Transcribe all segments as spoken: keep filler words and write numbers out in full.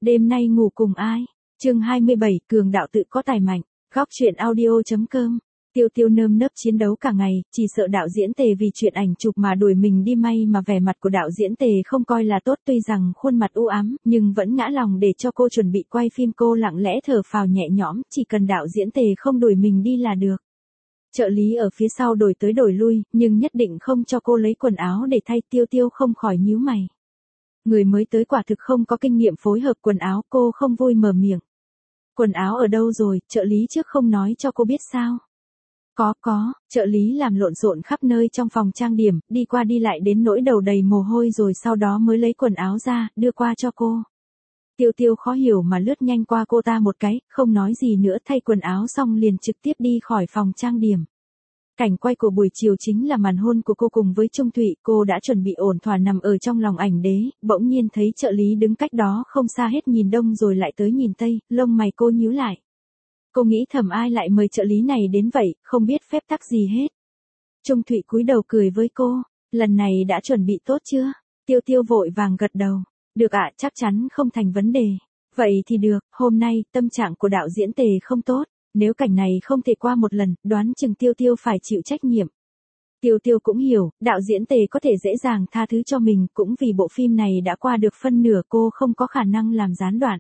Đêm nay ngủ cùng ai? Chương hai mươi bảy, cường đạo tự có tài mạnh. Góc truyện audio.com. Tiêu Tiêu nơm nớp chiến đấu cả ngày, chỉ sợ đạo diễn Tề vì chuyện ảnh chụp mà đuổi mình đi, may mà vẻ mặt của đạo diễn Tề không coi là tốt, tuy rằng khuôn mặt u ám, nhưng vẫn ngã lòng để cho cô chuẩn bị quay phim. Cô lặng lẽ thở phào nhẹ nhõm, chỉ cần đạo diễn Tề không đuổi mình đi là được. Trợ lý ở phía sau đổi tới đổi lui, nhưng nhất định không cho cô lấy quần áo để thay. Tiêu Tiêu không khỏi nhíu mày. Người mới tới quả thực không có kinh nghiệm phối hợp quần áo, cô không vui mở miệng. Quần áo ở đâu rồi, trợ lý trước không nói cho cô biết sao? Có có, trợ lý làm lộn xộn khắp nơi trong phòng trang điểm, đi qua đi lại đến nỗi đầu đầy mồ hôi, rồi sau đó mới lấy quần áo ra, đưa qua cho cô. Tiêu Tiêu khó hiểu mà lướt nhanh qua cô ta một cái, không nói gì nữa, thay quần áo xong liền trực tiếp đi khỏi phòng trang điểm. Cảnh quay của buổi chiều chính là màn hôn của cô cùng với Trung Thụy. Cô đã chuẩn bị ổn thỏa nằm ở trong lòng ảnh đế, bỗng nhiên thấy trợ lý đứng cách đó không xa, hết nhìn đông rồi lại tới nhìn tây, lông mày cô nhíu lại. Cô nghĩ thầm ai lại mời trợ lý này đến vậy, không biết phép tắc gì hết. Trung Thụy cúi đầu cười với cô, lần này đã chuẩn bị tốt chưa? Tiêu Tiêu vội vàng gật đầu, được ạ, chắc chắn không thành vấn đề. Vậy thì được, hôm nay tâm trạng của đạo diễn Tề không tốt. Nếu cảnh này không thể qua một lần, đoán chừng Tiêu Tiêu phải chịu trách nhiệm. Tiêu Tiêu cũng hiểu, đạo diễn Tề có thể dễ dàng tha thứ cho mình, cũng vì bộ phim này đã qua được phân nửa, cô không có khả năng làm gián đoạn.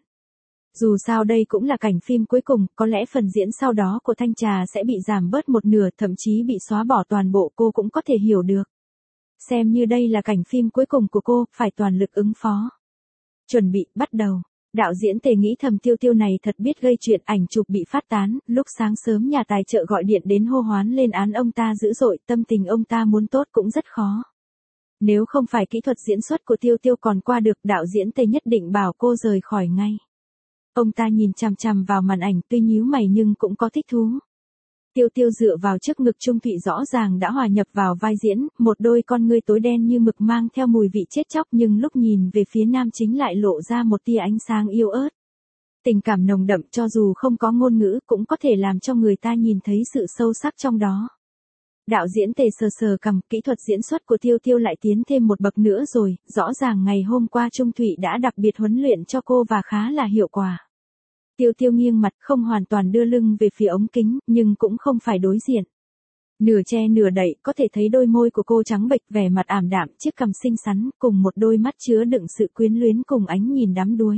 Dù sao đây cũng là cảnh phim cuối cùng, có lẽ phần diễn sau đó của Thanh Trà sẽ bị giảm bớt một nửa, thậm chí bị xóa bỏ toàn bộ, cô cũng có thể hiểu được. Xem như đây là cảnh phim cuối cùng của cô, phải toàn lực ứng phó. Chuẩn bị, bắt đầu. Đạo diễn Tề nghĩ thầm Tiêu Tiêu này thật biết gây chuyện, ảnh chụp bị phát tán, lúc sáng sớm nhà tài trợ gọi điện đến hô hoán lên án ông ta dữ dội, tâm tình ông ta muốn tốt cũng rất khó. Nếu không phải kỹ thuật diễn xuất của Tiêu Tiêu còn qua được, đạo diễn Tề nhất định bảo cô rời khỏi ngay. Ông ta nhìn chằm chằm vào màn ảnh, tuy nhíu mày nhưng cũng có thích thú. Tiêu Tiêu dựa vào trước ngực Trung Thụy rõ ràng đã hòa nhập vào vai diễn, một đôi con ngươi tối đen như mực mang theo mùi vị chết chóc, nhưng lúc nhìn về phía nam chính lại lộ ra một tia ánh sáng yêu ớt. Tình cảm nồng đậm, cho dù không có ngôn ngữ cũng có thể làm cho người ta nhìn thấy sự sâu sắc trong đó. Đạo diễn Tề sờ sờ cằm, kỹ thuật diễn xuất của Tiêu Tiêu lại tiến thêm một bậc nữa rồi, rõ ràng ngày hôm qua Trung Thụy đã đặc biệt huấn luyện cho cô và khá là hiệu quả. Tiêu Tiêu nghiêng mặt, không hoàn toàn đưa lưng về phía ống kính, nhưng cũng không phải đối diện. Nửa che nửa đậy, có thể thấy đôi môi của cô trắng bệch, vẻ mặt ảm đạm, chiếc cằm xinh xắn, cùng một đôi mắt chứa đựng sự quyến luyến cùng ánh nhìn đắm đuối.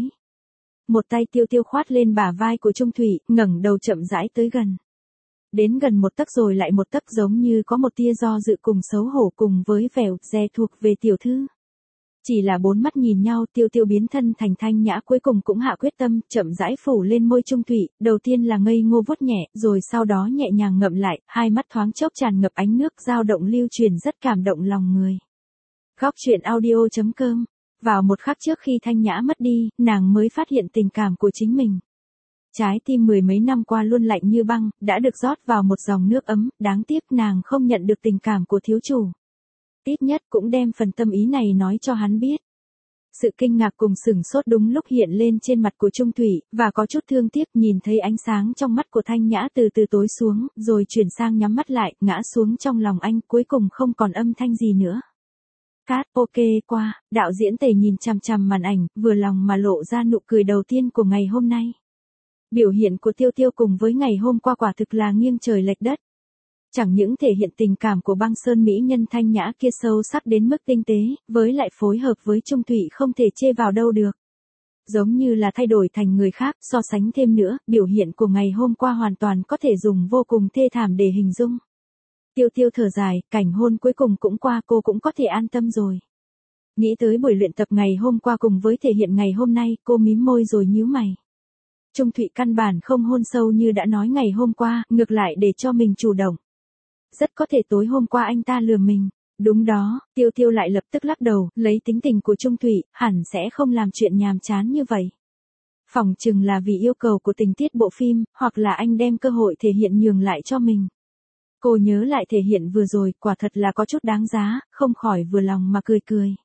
Một tay Tiêu Tiêu khoát lên bả vai của Trung Thụy, ngẩng đầu chậm rãi tới gần. Đến gần một tấc rồi lại một tấc, giống như có một tia do dự cùng xấu hổ, cùng với vẻ dè thuộc về tiểu thư. Chỉ là bốn mắt nhìn nhau, Tiêu Tiêu biến thân thành Thanh Nhã, cuối cùng cũng hạ quyết tâm, chậm rãi phủ lên môi Trung Thụy, đầu tiên là ngây ngô vuốt nhẹ, rồi sau đó nhẹ nhàng ngậm lại, hai mắt thoáng chốc tràn ngập ánh nước, dao động lưu truyền rất cảm động lòng người. Góc truyện audio.com. Vào một khắc trước khi Thanh Nhã mất đi, nàng mới phát hiện tình cảm của chính mình. Trái tim mười mấy năm qua luôn lạnh như băng, đã được rót vào một dòng nước ấm, đáng tiếc nàng không nhận được tình cảm của thiếu chủ. Ít nhất cũng đem phần tâm ý này nói cho hắn biết. Sự kinh ngạc cùng sửng sốt đúng lúc hiện lên trên mặt của Trung Thụy, và có chút thương tiếc, nhìn thấy ánh sáng trong mắt của Thanh Nhã từ từ tối xuống, rồi chuyển sang nhắm mắt lại, ngã xuống trong lòng anh, cuối cùng không còn âm thanh gì nữa. Cát, ok qua, đạo diễn Tề nhìn chằm chằm màn ảnh, vừa lòng mà lộ ra nụ cười đầu tiên của ngày hôm nay. Biểu hiện của Tiêu Tiêu cùng với ngày hôm qua quả thực là nghiêng trời lệch đất. Chẳng những thể hiện tình cảm của băng sơn mỹ nhân Thanh Nhã kia sâu sắc đến mức tinh tế, với lại phối hợp với Trung Thụy không thể chê vào đâu được. Giống như là thay đổi thành người khác, so sánh thêm nữa, biểu hiện của ngày hôm qua hoàn toàn có thể dùng vô cùng thê thảm để hình dung. Tiêu Tiêu thở dài, cảnh hôn cuối cùng cũng qua, cô cũng có thể an tâm rồi. Nghĩ tới buổi luyện tập ngày hôm qua cùng với thể hiện ngày hôm nay, cô mím môi rồi nhíu mày. Trung Thụy căn bản không hôn sâu như đã nói ngày hôm qua, ngược lại để cho mình chủ động. Rất có thể tối hôm qua anh ta lừa mình. Đúng đó, Tiêu Tiêu lại lập tức lắc đầu, lấy tính tình của Trung Thụy, hẳn sẽ không làm chuyện nhàm chán như vậy. Phỏng chừng là vì yêu cầu của tình tiết bộ phim, hoặc là anh đem cơ hội thể hiện nhường lại cho mình. Cô nhớ lại thể hiện vừa rồi, quả thật là có chút đáng giá, không khỏi vừa lòng mà cười cười.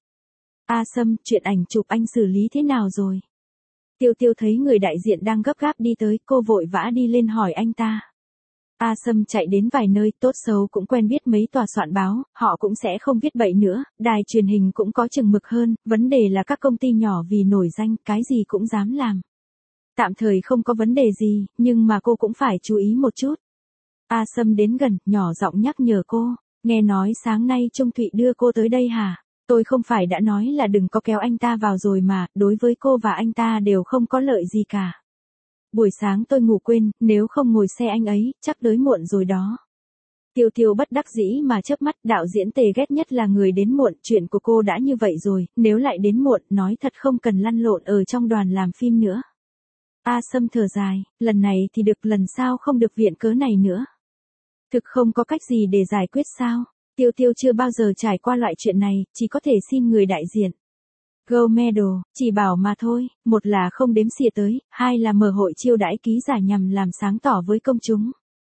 A Sâm, chuyện ảnh chụp anh xử lý thế nào rồi? Tiêu Tiêu thấy người đại diện đang gấp gáp đi tới, cô vội vã đi lên hỏi anh ta. A Sâm chạy đến vài nơi, tốt xấu cũng quen biết mấy tòa soạn báo, họ cũng sẽ không viết bậy nữa, đài truyền hình cũng có chừng mực hơn, vấn đề là các công ty nhỏ vì nổi danh, cái gì cũng dám làm. Tạm thời không có vấn đề gì, nhưng mà cô cũng phải chú ý một chút. A Sâm đến gần, nhỏ giọng nhắc nhở cô, nghe nói sáng nay Trung Thụy đưa cô tới đây hả? Tôi không phải đã nói là đừng có kéo anh ta vào rồi mà, đối với cô và anh ta đều không có lợi gì cả. Buổi sáng tôi ngủ quên, nếu không ngồi xe anh ấy, chắc tới muộn rồi đó. Tiêu Tiêu bất đắc dĩ mà chớp mắt, đạo diễn Tề ghét nhất là người đến muộn, chuyện của cô đã như vậy rồi, nếu lại đến muộn, nói thật không cần lăn lộn ở trong đoàn làm phim nữa. A Sâm thở dài, lần này thì được, lần sau không được viện cớ này nữa. Thực không có cách gì để giải quyết sao? Tiêu Tiêu chưa bao giờ trải qua loại chuyện này, chỉ có thể xin người đại diện. Gold medal, chỉ bảo mà thôi, một là không đếm xỉa tới, hai là mở hội chiêu đãi ký giả nhằm làm sáng tỏ với công chúng.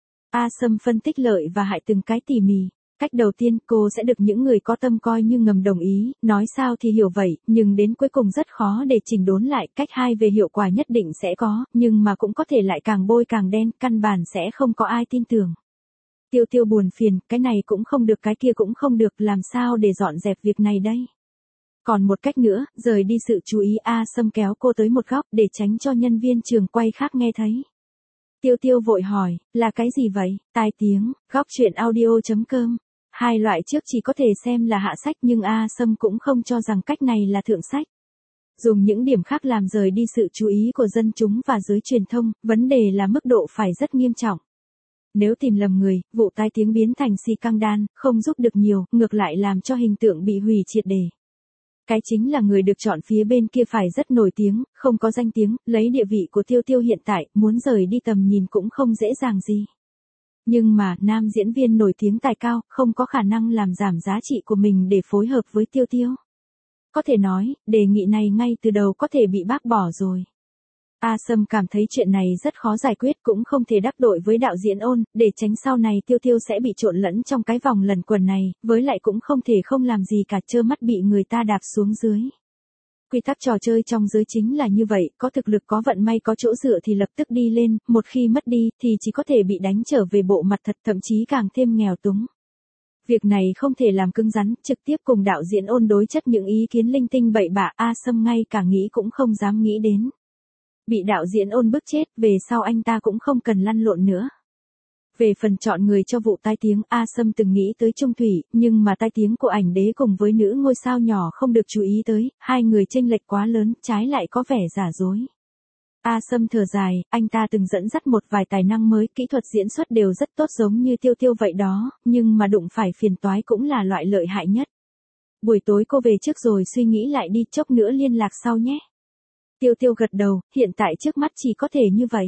A Sâm phân tích lợi và hại từng cái tỉ mỉ. Cách đầu tiên, cô sẽ được những người có tâm coi như ngầm đồng ý, nói sao thì hiểu vậy, nhưng đến cuối cùng rất khó để chỉnh đốn lại. Cách hai, về hiệu quả nhất định sẽ có, nhưng mà cũng có thể lại càng bôi càng đen, căn bản sẽ không có ai tin tưởng. Tiêu Tiêu buồn phiền, cái này cũng không được cái kia cũng không được, làm sao để dọn dẹp việc này đây? Còn một cách nữa, rời đi sự chú ý. A Sâm kéo cô tới một góc để tránh cho nhân viên trường quay khác nghe thấy. Tiêu Tiêu vội hỏi, là cái gì vậy? Tai tiếng, góc truyện audio chấm com. Hai loại trước chỉ có thể xem là hạ sách nhưng A Sâm cũng không cho rằng cách này là thượng sách. Dùng những điểm khác làm rời đi sự chú ý của dân chúng và giới truyền thông, vấn đề là mức độ phải rất nghiêm trọng. Nếu tìm lầm người, vụ tai tiếng biến thành si căng đan, không giúp được nhiều, ngược lại làm cho hình tượng bị hủy triệt để. Cái chính là người được chọn phía bên kia phải rất nổi tiếng, không có danh tiếng, lấy địa vị của Tiêu Tiêu hiện tại, muốn rời đi tầm nhìn cũng không dễ dàng gì. Nhưng mà, nam diễn viên nổi tiếng tài cao, không có khả năng làm giảm giá trị của mình để phối hợp với Tiêu Tiêu. Có thể nói, đề nghị này ngay từ đầu có thể bị bác bỏ rồi. A Sâm cảm thấy chuyện này rất khó giải quyết, cũng không thể đắc tội với đạo diễn Ôn, để tránh sau này Tiêu Tiêu sẽ bị trộn lẫn trong cái vòng lẩn quẩn này, với lại cũng không thể không làm gì cả, trơ mắt bị người ta đạp xuống dưới. Quy tắc trò chơi trong giới chính là như vậy, có thực lực có vận may có chỗ dựa thì lập tức đi lên, một khi mất đi thì chỉ có thể bị đánh trở về bộ mặt thật, thậm chí càng thêm nghèo túng. Việc này không thể làm cứng rắn, trực tiếp cùng đạo diễn Ôn đối chất những ý kiến linh tinh bậy bạ, A Sâm ngay cả nghĩ cũng không dám nghĩ đến. Bị đạo diễn Ôn bức chết, về sau anh ta cũng không cần lăn lộn nữa. Về phần chọn người cho vụ tai tiếng, A Sâm từng nghĩ tới Trung Thủy, nhưng mà tai tiếng của ảnh đế cùng với nữ ngôi sao nhỏ không được chú ý tới, hai người chênh lệch quá lớn, trái lại có vẻ giả dối. A Sâm thở dài, anh ta từng dẫn dắt một vài tài năng mới, kỹ thuật diễn xuất đều rất tốt giống như Tiêu Tiêu vậy đó, nhưng mà đụng phải phiền toái cũng là loại lợi hại nhất. Buổi tối cô về trước rồi suy nghĩ lại đi, chốc nữa liên lạc sau nhé. Tiêu Tiêu gật đầu, hiện tại trước mắt chỉ có thể như vậy.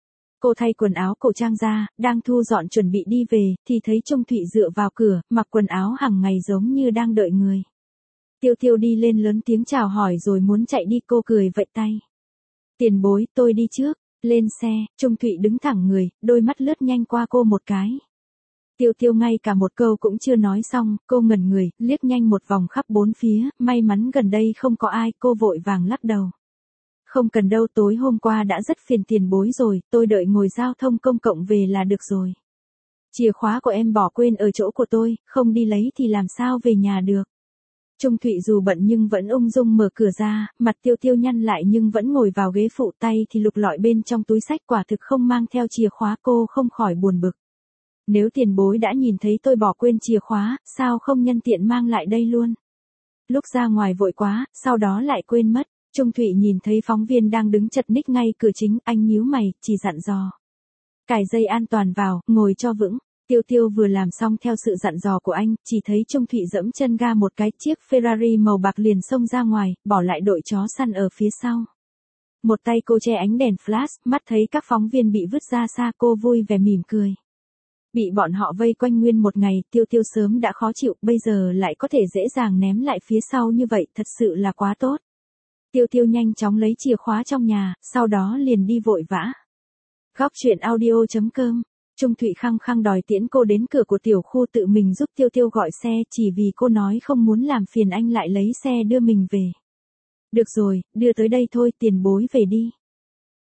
Cô thay quần áo cổ trang ra, đang thu dọn chuẩn bị đi về, thì thấy Trung Thụy dựa vào cửa, mặc quần áo hàng ngày giống như đang đợi người. Tiêu Tiêu đi lên lớn tiếng chào hỏi rồi muốn chạy đi, cô cười vẫy tay. Tiền bối, tôi đi trước. Lên xe, Trung Thụy đứng thẳng người, đôi mắt lướt nhanh qua cô một cái. Tiêu Tiêu ngay cả một câu cũng chưa nói xong, cô ngẩn người, liếc nhanh một vòng khắp bốn phía, may mắn gần đây không có ai, cô vội vàng lắc đầu. Không cần đâu, tối hôm qua đã rất phiền tiền bối rồi, tôi đợi ngồi giao thông công cộng về là được rồi. Chìa khóa của em bỏ quên ở chỗ của tôi, không đi lấy thì làm sao về nhà được. Trung Thụy dù bận nhưng vẫn ung dung mở cửa ra, mặt Tiêu Tiêu nhăn lại nhưng vẫn ngồi vào ghế phụ, tay thì lục lọi bên trong túi sách, quả thực không mang theo chìa khóa, cô không khỏi buồn bực. Nếu tiền bối đã nhìn thấy tôi bỏ quên chìa khóa, sao không nhân tiện mang lại đây luôn. Lúc ra ngoài vội quá, sau đó lại quên mất. Trung Thụy nhìn thấy phóng viên đang đứng chật ních ngay cửa chính, anh nhíu mày, chỉ dặn dò. Cài dây an toàn vào, ngồi cho vững. Tiêu Tiêu vừa làm xong theo sự dặn dò của anh, chỉ thấy Trung Thụy dẫm chân ga một cái, chiếc Ferrari màu bạc liền xông ra ngoài, bỏ lại đội chó săn ở phía sau. Một tay cô che ánh đèn flash, mắt thấy các phóng viên bị vứt ra xa, cô vui vẻ mỉm cười. Bị bọn họ vây quanh nguyên một ngày, Tiêu Tiêu sớm đã khó chịu, bây giờ lại có thể dễ dàng ném lại phía sau như vậy, thật sự là quá tốt. Tiêu Tiêu nhanh chóng lấy chìa khóa trong nhà, sau đó liền đi vội vã. Góc truyện audio chấm com. Trung Thụy khăng khăng đòi tiễn cô đến cửa của tiểu khu, tự mình giúp Tiêu Tiêu gọi xe, chỉ vì cô nói không muốn làm phiền anh lại lấy xe đưa mình về. Được rồi, đưa tới đây thôi, tiền bối về đi.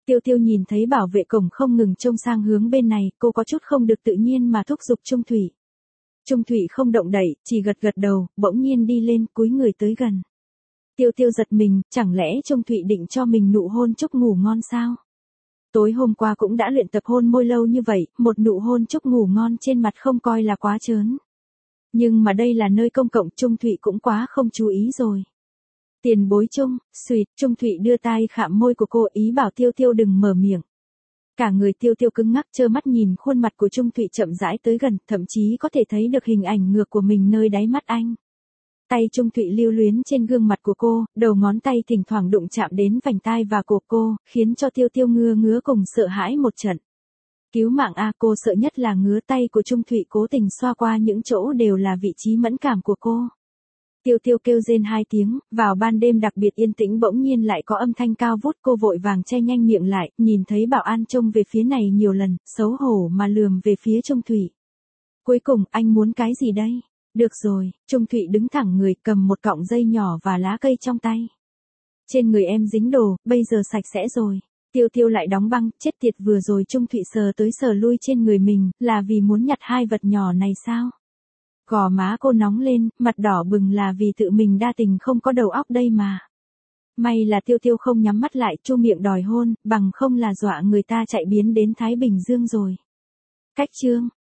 Tiêu Tiêu nhìn thấy bảo vệ cổng không ngừng trông sang hướng bên này, cô có chút không được tự nhiên mà thúc giục Trung Thủy. Trung Thủy không động đậy, chỉ gật gật đầu, bỗng nhiên đi lên cúi người tới gần. Tiêu Tiêu giật mình, chẳng lẽ Trung Thủy định cho mình nụ hôn chúc ngủ ngon sao? Tối hôm qua cũng đã luyện tập hôn môi lâu như vậy, một nụ hôn chúc ngủ ngon trên mặt không coi là quá trớn. Nhưng mà đây là nơi công cộng, Trung Thủy cũng quá không chú ý rồi. Tiền bối Trung, xuyệt, Trung Thủy đưa tay khạm môi của cô, ý bảo Tiêu Tiêu đừng mở miệng. Cả người Tiêu Tiêu cứng ngắc, trơ mắt nhìn khuôn mặt của Trung Thủy chậm rãi tới gần, thậm chí có thể thấy được hình ảnh ngược của mình nơi đáy mắt anh. Tay Trung Thủy lưu luyến trên gương mặt của cô, đầu ngón tay thỉnh thoảng đụng chạm đến vành tai và cổ cô, khiến cho Tiêu Tiêu ngứa ngứa cùng sợ hãi một trận. Cứu mạng a, cô sợ nhất là ngứa tay của Trung Thủy cố tình xoa qua những chỗ đều là vị trí mẫn cảm của cô. Tiêu Tiêu kêu rên hai tiếng, vào ban đêm đặc biệt yên tĩnh bỗng nhiên lại có âm thanh cao vút, cô vội vàng che nhanh miệng lại, nhìn thấy bảo an trông về phía này nhiều lần, xấu hổ mà lườm về phía Trung Thủy. Cuối cùng, anh muốn cái gì đây? Được rồi, Trung Thủy đứng thẳng người, cầm một cọng dây nhỏ và lá cây trong tay. Trên người em dính đồ, bây giờ sạch sẽ rồi. Tiêu Tiêu lại đóng băng, chết tiệt, vừa rồi Trung Thủy sờ tới sờ lui trên người mình, là vì muốn nhặt hai vật nhỏ này sao? Gò má cô nóng lên, mặt đỏ bừng là vì tự mình đa tình không có đầu óc đây mà. May là Tiêu Tiêu không nhắm mắt lại, chu miệng đòi hôn, bằng không là dọa người ta chạy biến đến Thái Bình Dương rồi. Cách chương